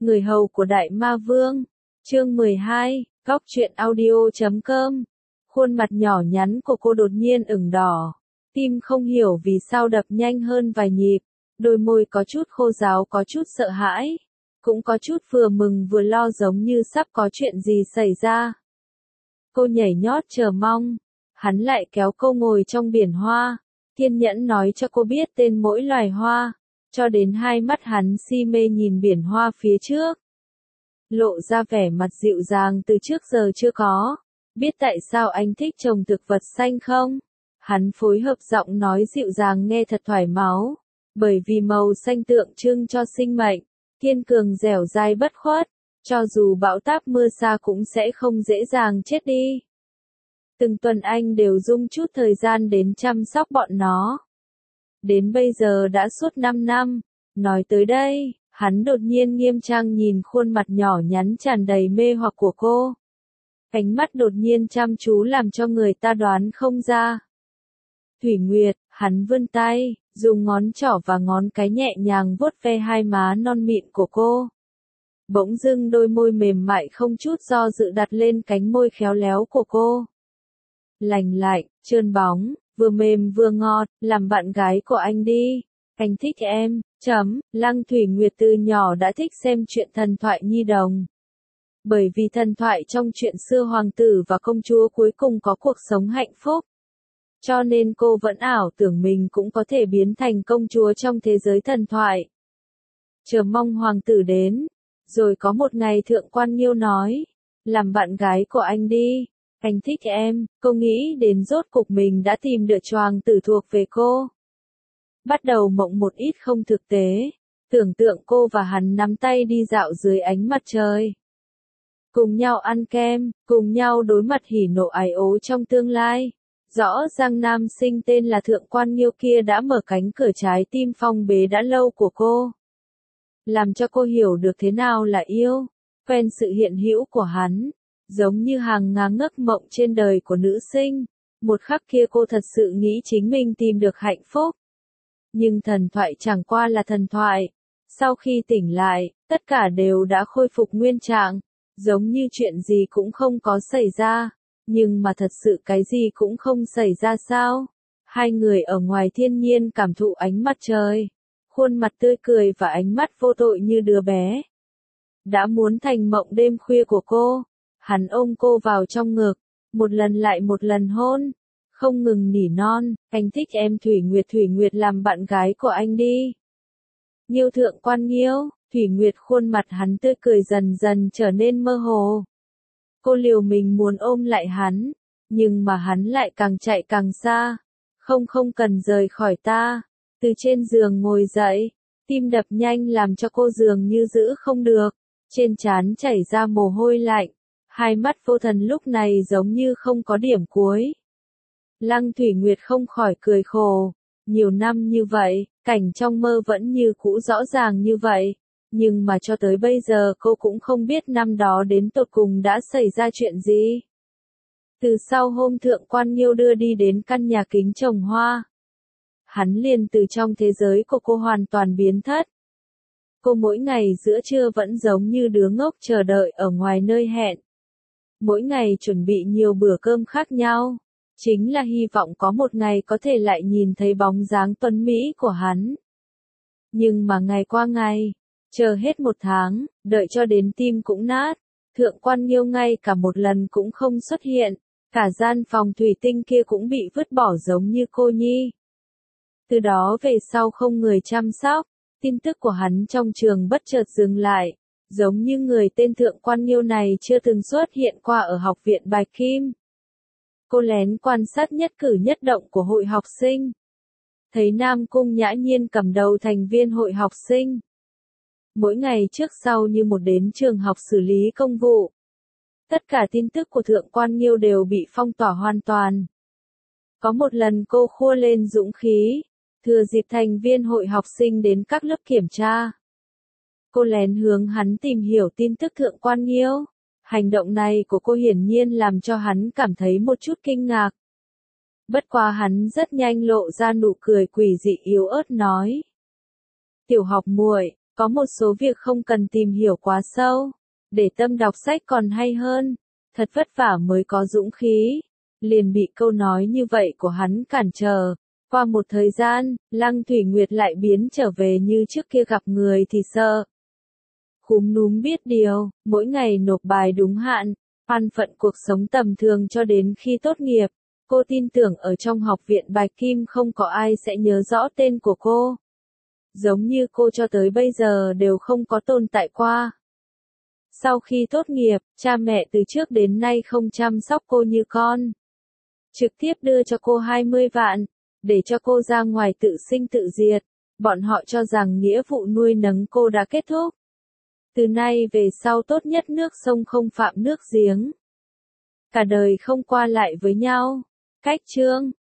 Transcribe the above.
Người hầu của Đại Ma Vương. Chương 12, Góc truyện audio.com. Khuôn mặt nhỏ nhắn của cô đột nhiên ửng đỏ. Tim không hiểu vì sao đập nhanh hơn vài nhịp. Đôi môi có chút khô ráo, có chút sợ hãi. Cũng có chút vừa mừng vừa lo, giống như sắp có chuyện gì xảy ra. Cô nhảy nhót chờ mong. Hắn lại kéo cô ngồi trong biển hoa. Kiên nhẫn nói cho cô biết tên mỗi loài hoa. Cho đến hai mắt hắn si mê nhìn biển hoa phía trước. Lộ ra vẻ mặt dịu dàng từ trước giờ chưa có. Biết tại sao anh thích trồng thực vật xanh không? Hắn phối hợp giọng nói dịu dàng nghe thật thoải mái. Bởi vì màu xanh tượng trưng cho sinh mệnh, kiên cường dẻo dai bất khuất. Cho dù bão táp mưa xa cũng sẽ không dễ dàng chết đi. Từng tuần anh đều dùng chút thời gian đến chăm sóc bọn nó. Đến bây giờ đã suốt 5 năm. Nói tới đây, hắn đột nhiên nghiêm trang nhìn khuôn mặt nhỏ nhắn tràn đầy mê hoặc của cô. Ánh mắt đột nhiên chăm chú làm cho người ta đoán không ra. Thủy Nguyệt, hắn vươn tay, dùng ngón trỏ và ngón cái nhẹ nhàng vuốt ve hai má non mịn của cô. Bỗng dưng đôi môi mềm mại không chút do dự đặt lên cánh môi khéo léo của cô. Lành lạnh, trơn bóng, vừa mềm vừa ngọt, làm bạn gái của anh đi. Anh thích em. Lăng Thủy Nguyệt từ nhỏ đã thích xem chuyện thần thoại nhi đồng. Bởi vì thần thoại trong chuyện xưa hoàng tử và công chúa cuối cùng có cuộc sống hạnh phúc. Cho nên cô vẫn ảo tưởng mình cũng có thể biến thành công chúa trong thế giới thần thoại. Chờ mong hoàng tử đến. Rồi có một ngày Thượng Quan Nghiêu nói, làm bạn gái của anh đi. Anh thích em. Cô nghĩ đến rốt cục mình đã tìm được choàng tử thuộc về cô. Bắt đầu mộng một ít không thực tế. Tưởng tượng cô và hắn nắm tay đi dạo dưới ánh mặt trời. Cùng nhau ăn kem, cùng nhau đối mặt hỉ nộ ái ố trong tương lai. Rõ ràng nam sinh tên là Thượng Quan Nghiêu kia đã mở cánh cửa trái tim phong bế đã lâu của cô. Làm cho cô hiểu được thế nào là yêu. Quen sự hiện hữu của hắn. Giống như hàng ngàn giấc mộng trên đời của nữ sinh. Một khắc kia cô thật sự nghĩ chính mình tìm được hạnh phúc. Nhưng thần thoại chẳng qua là thần thoại. Sau khi tỉnh lại, tất cả đều đã khôi phục nguyên trạng. Giống như chuyện gì cũng không có xảy ra. Nhưng mà thật sự cái gì cũng không xảy ra sao? Hai người ở ngoài thiên nhiên cảm thụ ánh mặt trời. Khuôn mặt tươi cười và ánh mắt vô tội như đứa bé. Đã muốn thành mộng đêm khuya của cô. Hắn ôm cô vào trong ngực. Một lần lại một lần hôn. Không ngừng nỉ non, anh thích em Thủy Nguyệt làm bạn gái của anh đi. Nghiêu Thượng Quan Nghiêu, Thủy Nguyệt khuôn mặt hắn tươi cười dần dần trở nên mơ hồ. Cô liều mình muốn ôm lại hắn, nhưng mà hắn lại càng chạy càng xa. Không cần rời khỏi ta. Từ trên giường ngồi dậy, tim đập nhanh làm cho cô dường như giữ không được. Trên trán chảy ra mồ hôi lạnh, hai mắt vô thần lúc này giống như không có điểm cuối. Lăng Thủy Nguyệt không khỏi cười khổ. Nhiều năm như vậy, cảnh trong mơ vẫn như cũ rõ ràng như vậy. Nhưng mà cho tới bây giờ cô cũng không biết năm đó đến tột cùng đã xảy ra chuyện gì. Từ sau hôm Thượng Quan Nghiêu đưa đi đến căn nhà kính trồng hoa. Hắn liền từ trong thế giới của cô hoàn toàn biến thất. Cô mỗi ngày giữa trưa vẫn giống như đứa ngốc chờ đợi ở ngoài nơi hẹn. Mỗi ngày chuẩn bị nhiều bữa cơm khác nhau. Chính là hy vọng có một ngày có thể lại nhìn thấy bóng dáng tuấn mỹ của hắn. Nhưng mà ngày qua ngày, chờ hết 1 tháng, đợi cho đến tim cũng nát. Thượng Quan Nghiêu ngay cả một lần cũng không xuất hiện. Cả gian phòng thủy tinh kia cũng bị vứt bỏ giống như cô nhi. Từ đó về sau không người chăm sóc. Tin tức của hắn trong trường bất chợt dừng lại. Giống như người tên Thượng Quan Nghiêu này chưa từng xuất hiện qua ở học viện Bạch Kim. Cô lén quan sát nhất cử nhất động của hội học sinh. Thấy Nam Cung Nhã Nhiên cầm đầu thành viên hội học sinh. Mỗi ngày trước sau như một đến trường học xử lý công vụ. Tất cả tin tức của Thượng Quan Nghiêu đều bị phong tỏa hoàn toàn. Có một lần cô khua lên dũng khí, thừa dịp thành viên hội học sinh đến các lớp kiểm tra. Cô lén hướng hắn tìm hiểu tin tức Thượng Quan Nghiêu. Hành động này của cô hiển nhiên làm cho hắn cảm thấy một chút kinh ngạc. Bất quá hắn rất nhanh lộ ra nụ cười quỷ dị yếu ớt nói. Tiểu học muội, Có một số việc không cần tìm hiểu quá sâu, để tâm đọc sách còn hay hơn. Thật vất vả mới có dũng khí, liền bị câu nói như vậy của hắn cản trở. Qua một thời gian, Lăng Thủy Nguyệt lại biến trở về như trước kia, gặp người thì sợ. Khúm núm biết điều, mỗi ngày nộp bài đúng hạn, an phận cuộc sống tầm thường cho đến khi tốt nghiệp. Cô tin tưởng ở trong học viện Bạch Kim không có ai sẽ nhớ rõ tên của cô. Giống như cô cho tới bây giờ đều không có tồn tại qua. Sau khi tốt nghiệp, cha mẹ từ trước đến nay không chăm sóc cô như con. Trực tiếp đưa cho cô 20 vạn, để cho cô ra ngoài tự sinh tự diệt. Bọn họ cho rằng nghĩa vụ nuôi nấng cô đã kết thúc. Từ nay về sau tốt nhất nước sông không phạm nước giếng. Cả đời không qua lại với nhau. Cách chương